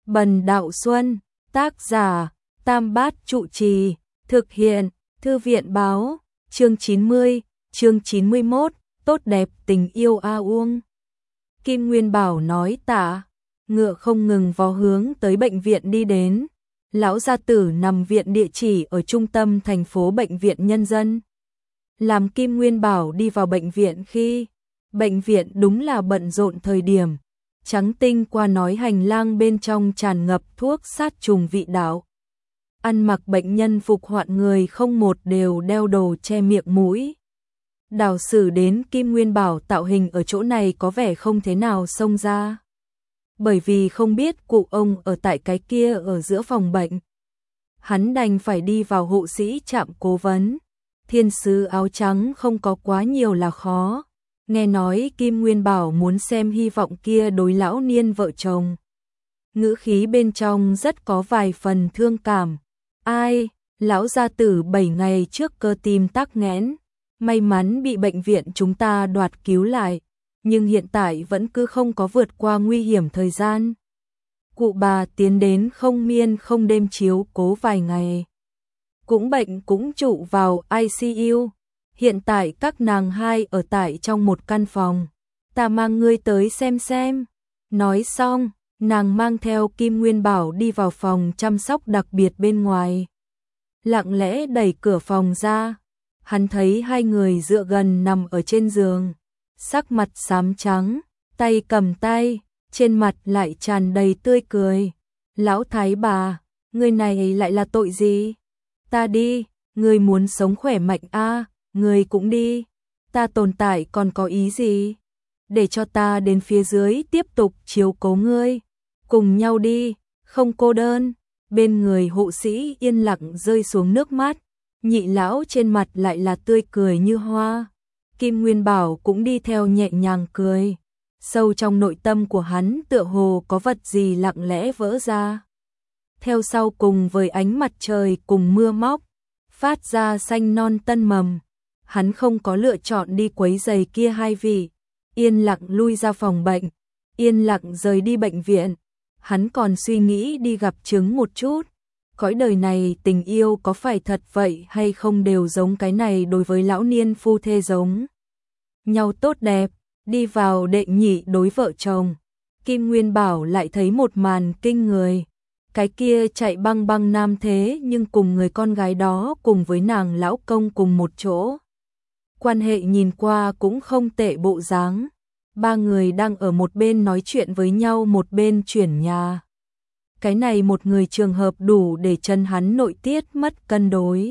Bần Đạo Xuân, tác giả, Tam Bát Trụ Trì, thực hiện, Thư viện báo, chương 90, chương 91, tốt đẹp tình yêu a uông. Kim Nguyên Bảo nói tạ, ngựa không ngừng vó hướng tới bệnh viện đi đến. Lão gia tử nằm viện địa chỉ ở trung tâm thành phố Bệnh viện Nhân dân. Làm Kim Nguyên Bảo đi vào bệnh viện khi bệnh viện đúng là bận rộn thời điểm. Trắng tinh qua nói hành lang bên trong tràn ngập thuốc sát trùng vị đạo. Ăn mặc bệnh nhân phục hoạn người không một đều đeo đồ che miệng mũi. Đào xử đến Kim Nguyên Bảo tạo hình ở chỗ này có vẻ không thế nào xông ra. Bởi vì không biết cụ ông ở tại cái kia ở giữa phòng bệnh. Hắn đành phải đi vào hộ sĩ trạm cố vấn. Thiên sứ áo trắng không có quá nhiều là khó. Nghe nói Kim Nguyên Bảo muốn xem hy vọng kia đối lão niên vợ chồng. Ngữ khí bên trong rất có vài phần thương cảm. Ai, lão gia tử 7 ngày trước cơ tim tắc nghẽn. May mắn bị bệnh viện chúng ta đoạt cứu lại. Nhưng hiện tại vẫn cứ không có vượt qua nguy hiểm thời gian. Cụ bà tiến đến không miên không đêm chiếu cố vài ngày. Cũng bệnh cũng trụ vào ICU. Hiện tại các nàng hai ở tại trong một căn phòng. Ta mang ngươi tới xem. Nói xong, nàng mang theo Kim Nguyên Bảo đi vào phòng chăm sóc đặc biệt bên ngoài. Lặng lẽ đẩy cửa phòng ra. Hắn thấy hai người dựa gần nằm ở trên giường. Sắc mặt xám trắng, tay cầm tay, trên mặt lại tràn đầy tươi cười. Lão thái bà, người này lại là tội gì? Ta đi, người muốn sống khỏe mạnh a, người cũng đi. Ta tồn tại còn có ý gì? Để cho ta đến phía dưới tiếp tục chiếu cố ngươi. Cùng nhau đi, không cô đơn. Bên người hộ sĩ yên lặng rơi xuống nước mắt. Nhị lão trên mặt lại là tươi cười như hoa. Kim Nguyên Bảo cũng đi theo nhẹ nhàng cười. Sâu trong nội tâm của hắn tựa hồ có vật gì lặng lẽ vỡ ra. Theo sau cùng với ánh mặt trời cùng mưa móc, phát ra xanh non tân mầm. Hắn không có lựa chọn đi quấy giày kia hai vị. Yên lặng lui ra phòng bệnh. Yên lặng rời đi bệnh viện. Hắn còn suy nghĩ đi gặp chứng một chút. Cõi đời này tình yêu có phải thật vậy hay không đều giống cái này đối với lão niên phu thê giống nhau tốt đẹp. Đi vào đệ nhị đối vợ chồng. Kim Nguyên Bảo lại thấy một màn kinh người. Cái kia chạy băng băng nam thế nhưng cùng người con gái đó cùng với nàng lão công cùng một chỗ. Quan hệ nhìn qua cũng không tệ bộ dáng. Ba người đang ở một bên nói chuyện với nhau một bên chuyển nhà. Cái này một người trường hợp đủ để chân hắn nội tiết mất cân đối.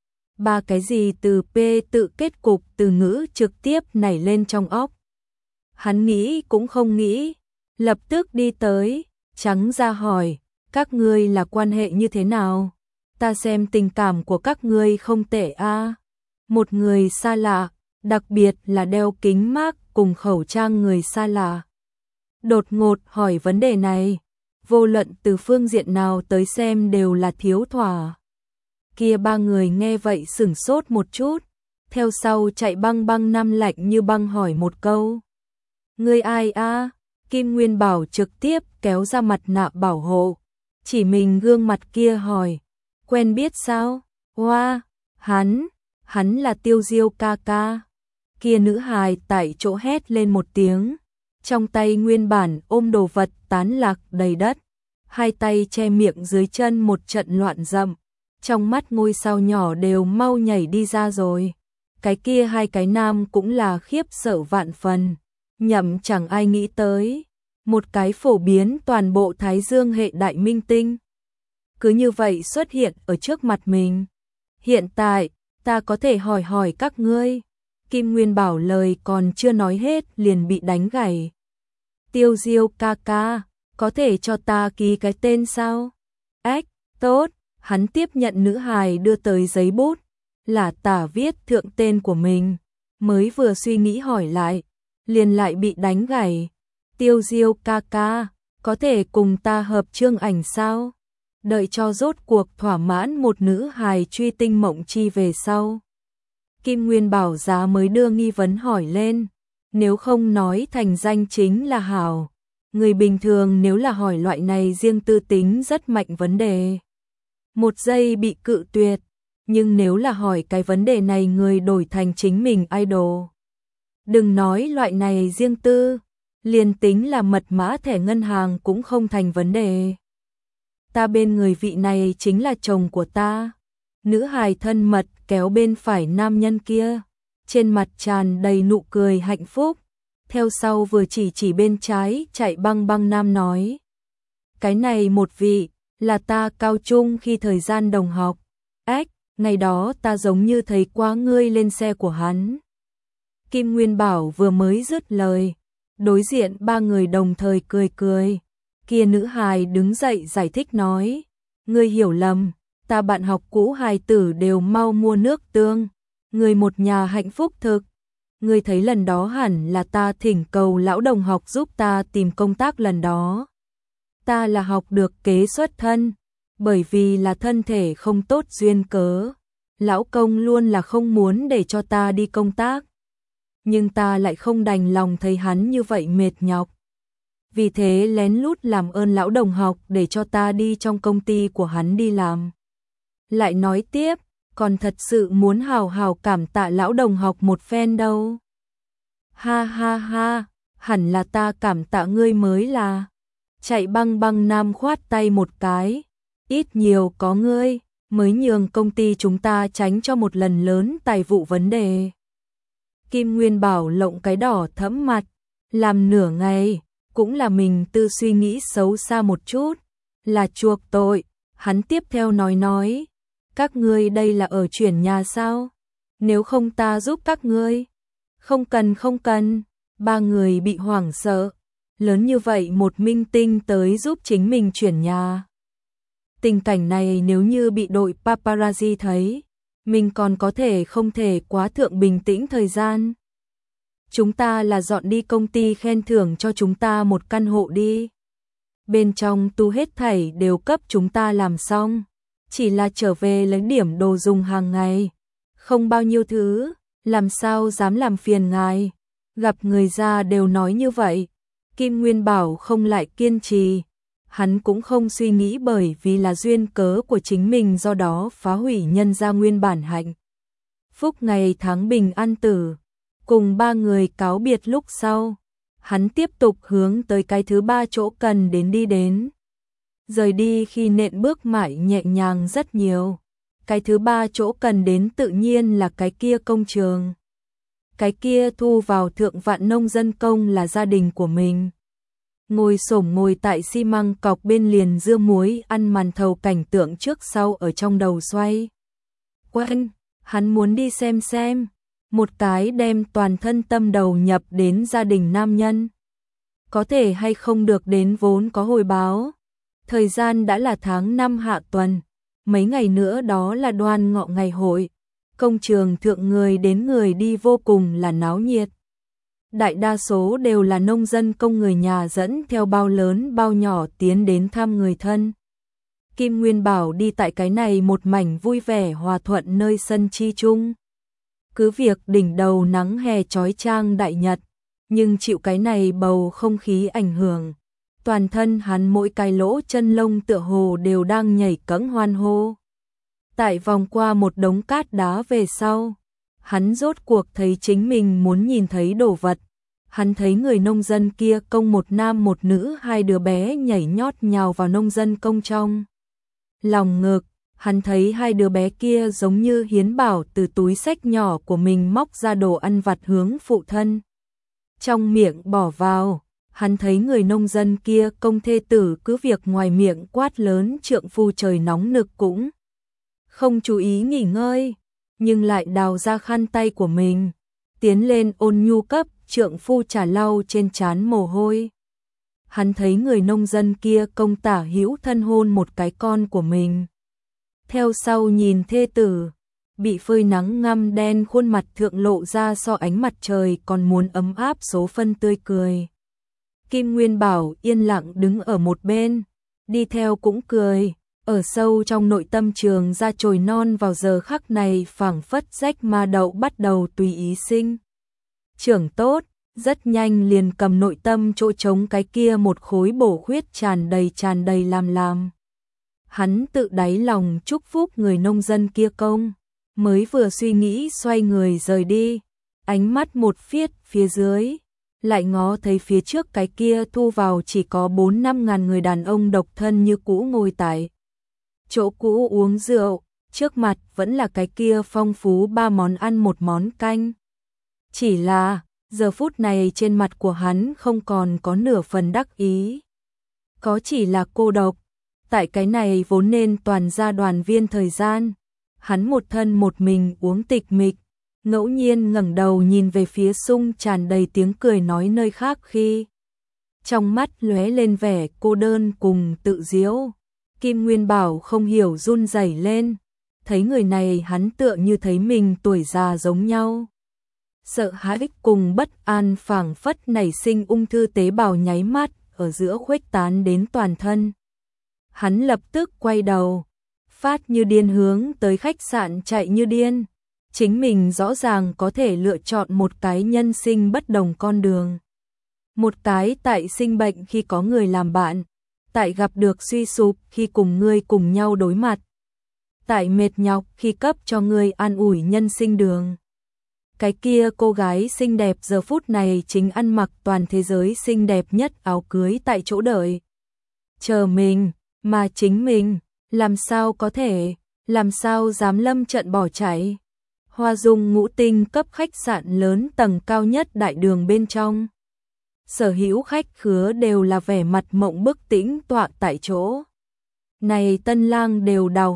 Ba cái gì từ P tự kết cục từ ngữ trực tiếp nảy lên trong óc. Hắn nghĩ cũng không nghĩ, lập tức đi tới, trắng ra hỏi, các ngươi là quan hệ như thế nào? Ta xem tình cảm của các ngươi không tệ a. Một người xa lạ, đặc biệt là đeo kính mác cùng khẩu trang người xa lạ. Đột ngột hỏi vấn đề này, vô luận từ phương diện nào tới xem đều là thiếu thỏa. Kia ba người nghe vậy sửng sốt một chút, theo sau chạy băng băng nam lạnh như băng hỏi một câu. Ngươi ai a? Kim Nguyên Bảo trực tiếp kéo ra mặt nạ bảo hộ, chỉ mình gương mặt kia hỏi, quen biết sao? Hoa, hắn là Tiêu Diêu ca ca. Kia nữ hài tại chỗ hét lên một tiếng, trong tay nguyên bản ôm đồ vật tán lạc đầy đất, hai tay che miệng dưới chân một trận loạn rậm, trong mắt ngôi sao nhỏ đều mau nhảy đi ra rồi. Cái kia hai cái nam cũng là khiếp sợ vạn phần, nhậm chẳng ai nghĩ tới, một cái phổ biến toàn bộ Thái Dương hệ đại minh tinh. Cứ như vậy xuất hiện ở trước mặt mình. Hiện tại, ta có thể hỏi các ngươi. Kim Nguyên Bảo lời còn chưa nói hết liền bị đánh gãy. Tiêu Diêu ca ca, có thể cho ta ký cái tên sao? Ách, tốt, hắn tiếp nhận nữ hài đưa tới giấy bút, là tả viết thượng tên của mình, mới vừa suy nghĩ hỏi lại, liền lại bị đánh gãy. Tiêu Diêu ca ca, có thể cùng ta hợp chương ảnh sao? Đợi cho rốt cuộc thỏa mãn một nữ hài truy tinh mộng chi về sau. Kim Nguyên Bảo giá mới đưa nghi vấn hỏi lên, nếu không nói thành danh chính là hảo. Người bình thường nếu là hỏi loại này riêng tư tính rất mạnh vấn đề. Một giây bị cự tuyệt, nhưng nếu là hỏi cái vấn đề này người đổi thành chính mình idol. Đừng nói loại này riêng tư, liền tính là mật mã thẻ ngân hàng cũng không thành vấn đề. Ta bên người vị này chính là chồng của ta. Nữ hài thân mật kéo bên phải nam nhân kia, trên mặt tràn đầy nụ cười hạnh phúc. Theo sau vừa chỉ bên trái chạy băng băng nam nói. Cái này một vị, là ta cao trung khi thời gian đồng học. Ách, ngày đó ta giống như thấy qua ngươi lên xe của hắn. Kim Nguyên Bảo vừa mới dứt lời, đối diện ba người đồng thời cười cười. Kia nữ hài đứng dậy giải thích nói, ngươi hiểu lầm, ta bạn học cũ hài tử đều mau mua nước tương, người một nhà hạnh phúc thực. Ngươi thấy lần đó hẳn là ta thỉnh cầu lão đồng học giúp ta tìm công tác lần đó. Ta là học được kế xuất thân, bởi vì là thân thể không tốt duyên cớ. Lão công luôn là không muốn để cho ta đi công tác. Nhưng ta lại không đành lòng thấy hắn như vậy mệt nhọc. Vì thế lén lút làm ơn lão đồng học để cho ta đi trong công ty của hắn đi làm. Lại nói tiếp, còn thật sự muốn hào hào cảm tạ lão đồng học một phen đâu. Ha ha ha, hẳn là ta cảm tạ ngươi mới là. Chạy băng băng nam khoát tay một cái, ít nhiều có ngươi, mới nhường công ty chúng ta tránh cho một lần lớn tài vụ vấn đề. Kim Nguyên Bảo lộng cái đỏ thẫm mặt, làm nửa ngày, cũng là mình tư suy nghĩ xấu xa một chút, là chuộc tội. Hắn tiếp theo nói, các ngươi đây là ở chuyển nhà sao? Nếu không ta giúp các ngươi. Không cần, ba người bị hoảng sợ. Lớn như vậy một minh tinh tới giúp chính mình chuyển nhà. Tình cảnh này nếu như bị đội paparazzi thấy, mình còn có thể không thể quá thượng bình tĩnh thời gian. Chúng ta là dọn đi công ty khen thưởng cho chúng ta một căn hộ đi. Bên trong tu hết thảy đều cấp chúng ta làm xong. Chỉ là trở về lấy điểm đồ dùng hàng ngày. Không bao nhiêu thứ, làm sao dám làm phiền ngài. Gặp người ra đều nói như vậy. Kim Nguyên Bảo không lại kiên trì. Hắn cũng không suy nghĩ bởi vì là duyên cớ của chính mình do đó phá hủy nhân gia nguyên bản hạnh phúc ngày tháng bình an tử. Cùng ba người cáo biệt lúc sau, hắn tiếp tục hướng tới cái thứ ba chỗ cần đi đến. Rời đi khi nện bước mại nhẹ nhàng rất nhiều. Cái thứ ba chỗ cần đến tự nhiên là cái kia công trường. Cái kia thu vào thượng vạn nông dân công là gia đình của mình. Ngồi xổm ngồi tại xi măng cọc bên liền dưa muối ăn màn thầu cảnh tượng trước sau ở trong đầu xoay. Quen, hắn muốn đi xem. Một cái đem toàn thân tâm đầu nhập đến gia đình nam nhân. Có thể hay không được đến vốn có hồi báo. Thời gian đã là tháng 5 hạ tuần. Mấy ngày nữa đó là Đoan Ngọ ngày hội. Công trường thượng người đến người đi vô cùng là náo nhiệt. Đại đa số đều là nông dân công người nhà dẫn theo bao lớn bao nhỏ tiến đến thăm người thân. Kim Nguyên Bảo đi tại cái này một mảnh vui vẻ hòa thuận nơi sân chi chung. Cứ việc đỉnh đầu nắng hè chói chang đại nhật, nhưng chịu cái này bầu không khí ảnh hưởng. Toàn thân hắn mỗi cái lỗ chân lông tựa hồ đều đang nhảy cẫng hoan hô. Tại vòng qua một đống cát đá về sau, hắn rốt cuộc thấy chính mình muốn nhìn thấy đồ vật. Hắn thấy người nông dân kia công một nam một nữ hai đứa bé nhảy nhót nhào vào nông dân công trong lòng ngực. Hắn thấy hai đứa bé kia giống như hiến bảo từ túi xách nhỏ của mình móc ra đồ ăn vặt hướng phụ thân trong miệng bỏ vào. Hắn thấy người nông dân kia công thê tử cứ việc ngoài miệng quát lớn trượng phu trời nóng nực cũng không chú ý nghỉ ngơi, nhưng lại đào ra khăn tay của mình, tiến lên ôn nhu cấp trượng phu trà lau trên trán mồ hôi. Hắn thấy người nông dân kia công tả hữu thân hôn một cái con của mình. Theo sau nhìn thê tử, bị phơi nắng ngăm đen khuôn mặt thượng lộ ra so ánh mặt trời còn muốn ấm áp số phân tươi cười. Kim Nguyên Bảo yên lặng đứng ở một bên, đi theo cũng cười, ở sâu trong nội tâm trường ra chồi non vào giờ khắc này phảng phất rách ma đậu bắt đầu tùy ý sinh. Trưởng tốt, rất nhanh liền cầm nội tâm chỗ trống cái kia một khối bổ khuyết tràn đầy làm. Hắn tự đáy lòng chúc phúc người nông dân kia công, mới vừa suy nghĩ xoay người rời đi, ánh mắt một phiết phía dưới, lại ngó thấy phía trước cái kia thu vào chỉ có 4-5 ngàn người đàn ông độc thân như cũ ngồi tại chỗ cũ uống rượu, trước mặt vẫn là cái kia phong phú 3 món ăn 1 món canh. Chỉ là, giờ phút này trên mặt của hắn không còn có nửa phần đắc ý. Có chỉ là cô độc, tại cái này vốn nên toàn gia đoàn viên thời gian, hắn một thân một mình uống tịch mịch, ngẫu nhiên ngẩng đầu nhìn về phía sung tràn đầy tiếng cười nói nơi khác khi trong mắt lóe lên vẻ cô đơn cùng tự diễu. Kim Nguyên Bảo không hiểu run rẩy lên, thấy người này hắn tựa như thấy mình tuổi già giống nhau. Sợ hãi cùng bất an phảng phất nảy sinh ung thư tế bào nháy mắt ở giữa khuếch tán đến toàn thân. Hắn lập tức quay đầu, phát như điên hướng tới khách sạn chạy như điên. Chính mình rõ ràng có thể lựa chọn một cái nhân sinh bất đồng con đường. Một cái tại sinh bệnh khi có người làm bạn, tại gặp được suy sụp khi cùng ngươi cùng nhau đối mặt, tại mệt nhọc khi cấp cho ngươi an ủi nhân sinh đường. Cái kia cô gái xinh đẹp giờ phút này chính ăn mặc toàn thế giới xinh đẹp nhất áo cưới tại chỗ đợi chờ mình, mà chính mình, làm sao có thể, làm sao dám lâm trận bỏ chạy. Hoa Dung Ngũ Tinh cấp khách sạn lớn tầng cao nhất đại đường bên trong. Sở hữu khách khứa đều là vẻ mặt mộng bức tĩnh tọa tại chỗ. Này tân lang đều đào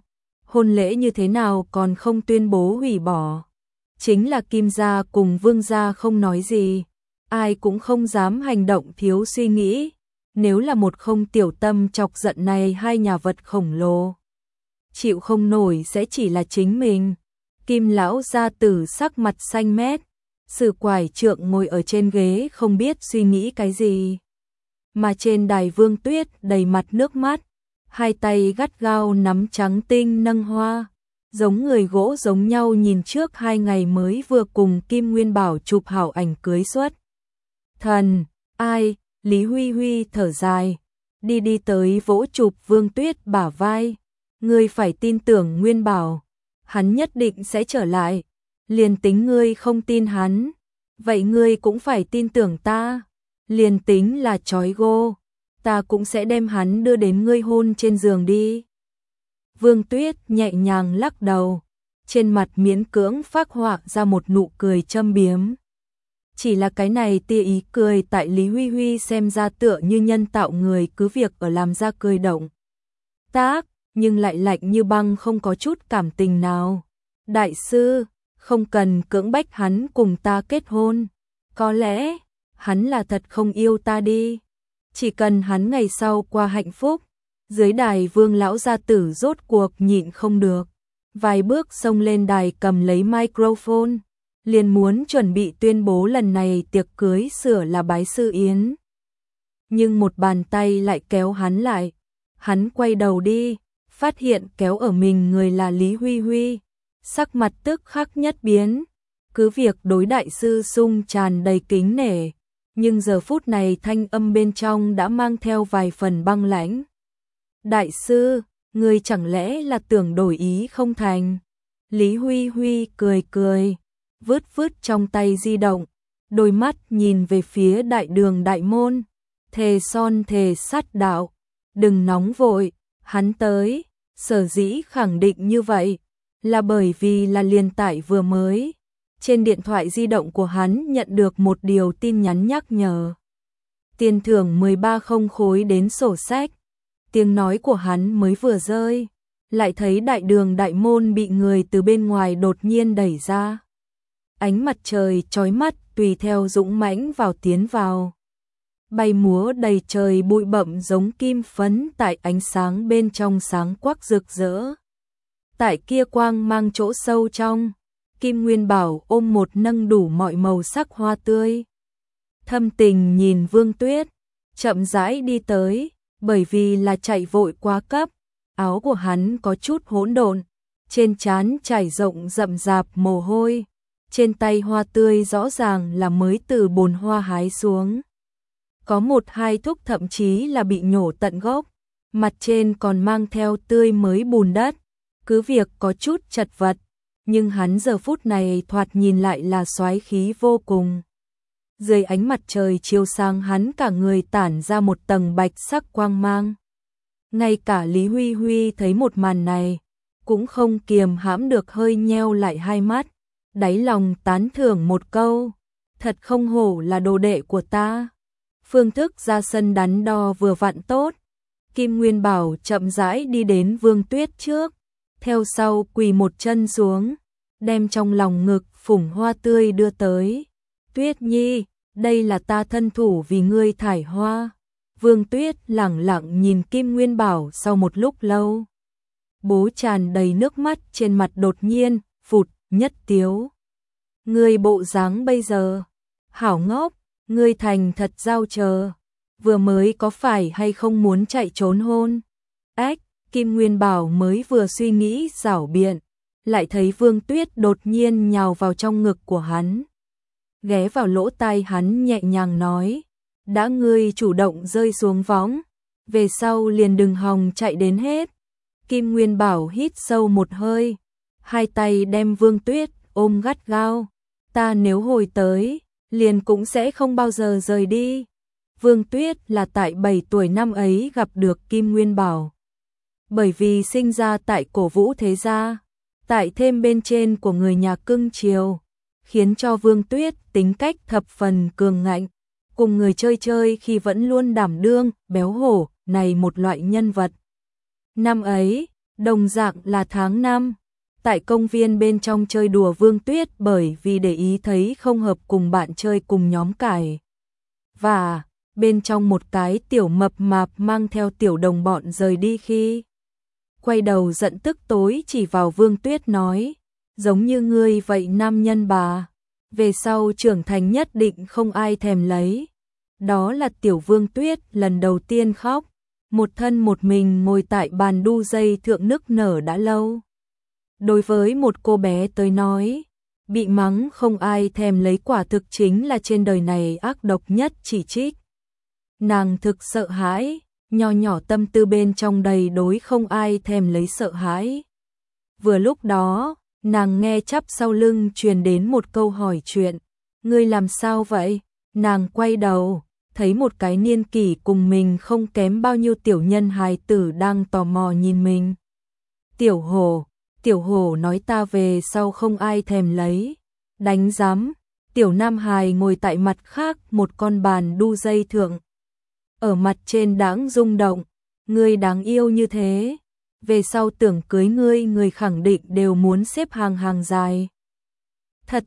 hôn lễ như thế nào còn không tuyên bố hủy bỏ. Chính là Kim gia cùng Vương gia không nói gì, ai cũng không dám hành động thiếu suy nghĩ. Nếu là một không tiểu tâm chọc giận này hai nhà vật khổng lồ, chịu không nổi sẽ chỉ là chính mình. Kim lão gia tử sắc mặt xanh mét, Sử Quải Trượng ngồi ở trên ghế không biết suy nghĩ cái gì. Mà trên đài Vương Tuyết đầy mặt nước mắt, hai tay gắt gao nắm trắng tinh nâng hoa, giống người gỗ giống nhau nhìn trước 2 ngày mới vừa cùng Kim Nguyên Bảo chụp hảo ảnh cưới xuất. Thần, ai, Lý Huy Huy thở dài, đi tới vỗ chụp Vương Tuyết bả vai, ngươi phải tin tưởng Nguyên Bảo, hắn nhất định sẽ trở lại, liền tính ngươi không tin hắn, vậy ngươi cũng phải tin tưởng ta, liền tính là chói gô, ta cũng sẽ đem hắn đưa đến ngươi hôn trên giường đi. Vương Tuyết nhẹ nhàng lắc đầu, trên mặt miễn cưỡng phác họa ra một nụ cười châm biếm. Chỉ là cái này tia ý cười tại Lý Huy Huy xem ra tựa như nhân tạo người cứ việc ở làm ra cười động tác, nhưng lại lạnh như băng không có chút cảm tình nào. Đại sư, không cần cưỡng bách hắn cùng ta kết hôn, có lẽ hắn là thật không yêu ta đi. Chỉ cần hắn ngày sau qua hạnh phúc. Dưới đài Vương lão gia tử rốt cuộc nhịn không được, vài bước xông lên đài cầm lấy microphone, liền muốn chuẩn bị tuyên bố lần này tiệc cưới sửa là bái sư yến. Nhưng một bàn tay lại kéo hắn lại, hắn quay đầu đi, phát hiện kéo ở mình người là Lý Huy Huy, sắc mặt tức khắc nhất biến, cứ việc đối đại sư sung tràn đầy kính nể, nhưng giờ phút này thanh âm bên trong đã mang theo vài phần băng lãnh. Đại sư, ngươi chẳng lẽ là tưởng đổi ý không thành? Lý Huy Huy cười, vứt trong tay di động, đôi mắt nhìn về phía đại đường đại môn, thề son thề sắt đạo, đừng nóng vội, hắn tới, sở dĩ khẳng định như vậy, là bởi vì là liền tải vừa mới. Trên điện thoại di động của hắn nhận được một điều tin nhắn nhắc nhở. Tiền thưởng 13 không khối đến sổ sách. Tiếng nói của hắn mới vừa rơi, lại thấy đại đường đại môn bị người từ bên ngoài đột nhiên đẩy ra. Ánh mặt trời chói mắt tùy theo dũng mãnh vào tiến vào. Bay múa đầy trời bụi bặm giống kim phấn tại ánh sáng bên trong sáng quắc rực rỡ. Tại kia quang mang chỗ sâu trong, Kim Nguyên Bảo ôm một nâng đủ mọi màu sắc hoa tươi. Thâm tình nhìn Vương Tuyết, chậm rãi đi tới. Bởi vì là chạy vội quá cấp, áo của hắn có chút hỗn độn, trên trán trải rộng rậm rạp mồ hôi, trên tay hoa tươi rõ ràng là mới từ bồn hoa hái xuống. Có một hai thúc thậm chí là bị nhổ tận gốc, mặt trên còn mang theo tươi mới bùn đất, cứ việc có chút chật vật, nhưng hắn giờ phút này thoạt nhìn lại là soái khí vô cùng. Dưới ánh mặt trời chiếu sang hắn cả người tản ra một tầng bạch sắc quang mang. Ngay cả Lý Huy Huy thấy một màn này, cũng không kiềm hãm được hơi nheo lại hai mắt, đáy lòng tán thưởng một câu, thật không hổ là đồ đệ của ta. Phương thức ra sân đắn đo vừa vặn tốt, Kim Nguyên Bảo chậm rãi đi đến Vương Tuyết trước, theo sau quỳ một chân xuống, đem trong lòng ngực phủng hoa tươi đưa tới. Tuyết Nhi, đây là ta thân thủ vì ngươi thải hoa. Vương Tuyết lẳng lặng nhìn Kim Nguyên Bảo sau một lúc lâu. Bố tràn đầy nước mắt trên mặt đột nhiên, phụt, nhất tiếu. Ngươi bộ dáng bây giờ, hảo ngốc, ngươi thành thật giao chờ. Vừa mới có phải hay không muốn chạy trốn hôn? Ách, Kim Nguyên Bảo mới vừa suy nghĩ giảo biện, lại thấy Vương Tuyết đột nhiên nhào vào trong ngực của hắn. Ghé vào lỗ tai hắn nhẹ nhàng nói, đã ngươi chủ động rơi xuống võng, về sau liền đừng hòng chạy đến hết. Kim Nguyên Bảo hít sâu một hơi, hai tay đem Vương Tuyết ôm gắt gao, ta nếu hồi tới, liền cũng sẽ không bao giờ rời đi. Vương Tuyết là tại 7 tuổi năm ấy gặp được Kim Nguyên Bảo. Bởi vì sinh ra tại Cổ Vũ thế gia, tại thêm bên trên của người nhà cưng chiều, khiến cho Vương Tuyết tính cách thập phần cường ngạnh, cùng người chơi chơi khi vẫn luôn đảm đương, béo hổ, này một loại nhân vật. Năm ấy, đồng dạng là tháng 5, tại công viên bên trong chơi đùa Vương Tuyết bởi vì để ý thấy không hợp cùng bạn chơi cùng nhóm cải. Và bên trong một cái tiểu mập mạp mang theo tiểu đồng bọn rời đi khi quay đầu giận tức tối chỉ vào Vương Tuyết nói, giống như ngươi vậy nam nhân bà, về sau trưởng thành nhất định không ai thèm lấy. Đó là tiểu Vương Tuyết lần đầu tiên khóc, một thân một mình ngồi tại bàn đu dây thượng nức nở đã lâu. Đối với một cô bé tới nói, bị mắng không ai thèm lấy quả thực chính là trên đời này ác độc nhất chỉ trích. Nàng thực sợ hãi, nho nhỏ tâm tư bên trong đầy đối không ai thèm lấy sợ hãi. Vừa lúc đó, nàng nghe chắp sau lưng truyền đến một câu hỏi chuyện, ngươi làm sao vậy? Nàng quay đầu, thấy một cái niên kỷ cùng mình không kém bao nhiêu tiểu nhân hài tử đang tò mò nhìn mình. Tiểu hổ nói ta về sau không ai thèm lấy. Đánh giám, tiểu nam hài ngồi tại mặt khác một con bàn đu dây thượng. Ở mặt trên đáng rung động, ngươi đáng yêu như thế, về sau tưởng cưới ngươi người khẳng định đều muốn xếp hàng dài. Thật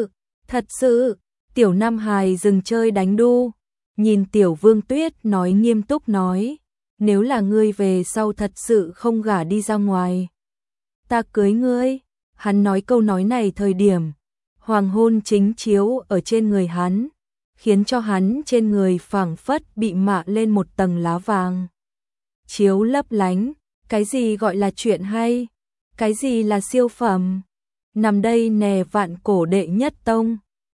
sự, tiểu nam hài dừng chơi đánh đu, nhìn tiểu Vương Tuyết nói nghiêm túc nói, nếu là ngươi về sau thật sự không gả đi ra ngoài, ta cưới ngươi. Hắn nói câu nói này thời điểm, hoàng hôn chính chiếu ở trên người hắn, khiến cho hắn trên người phảng phất bị mạ lên một tầng lá vàng. Chiếu lấp lánh, cái gì gọi là chuyện hay, cái gì là siêu phẩm. Nằm đây nè vạn cổ đệ nhất tông,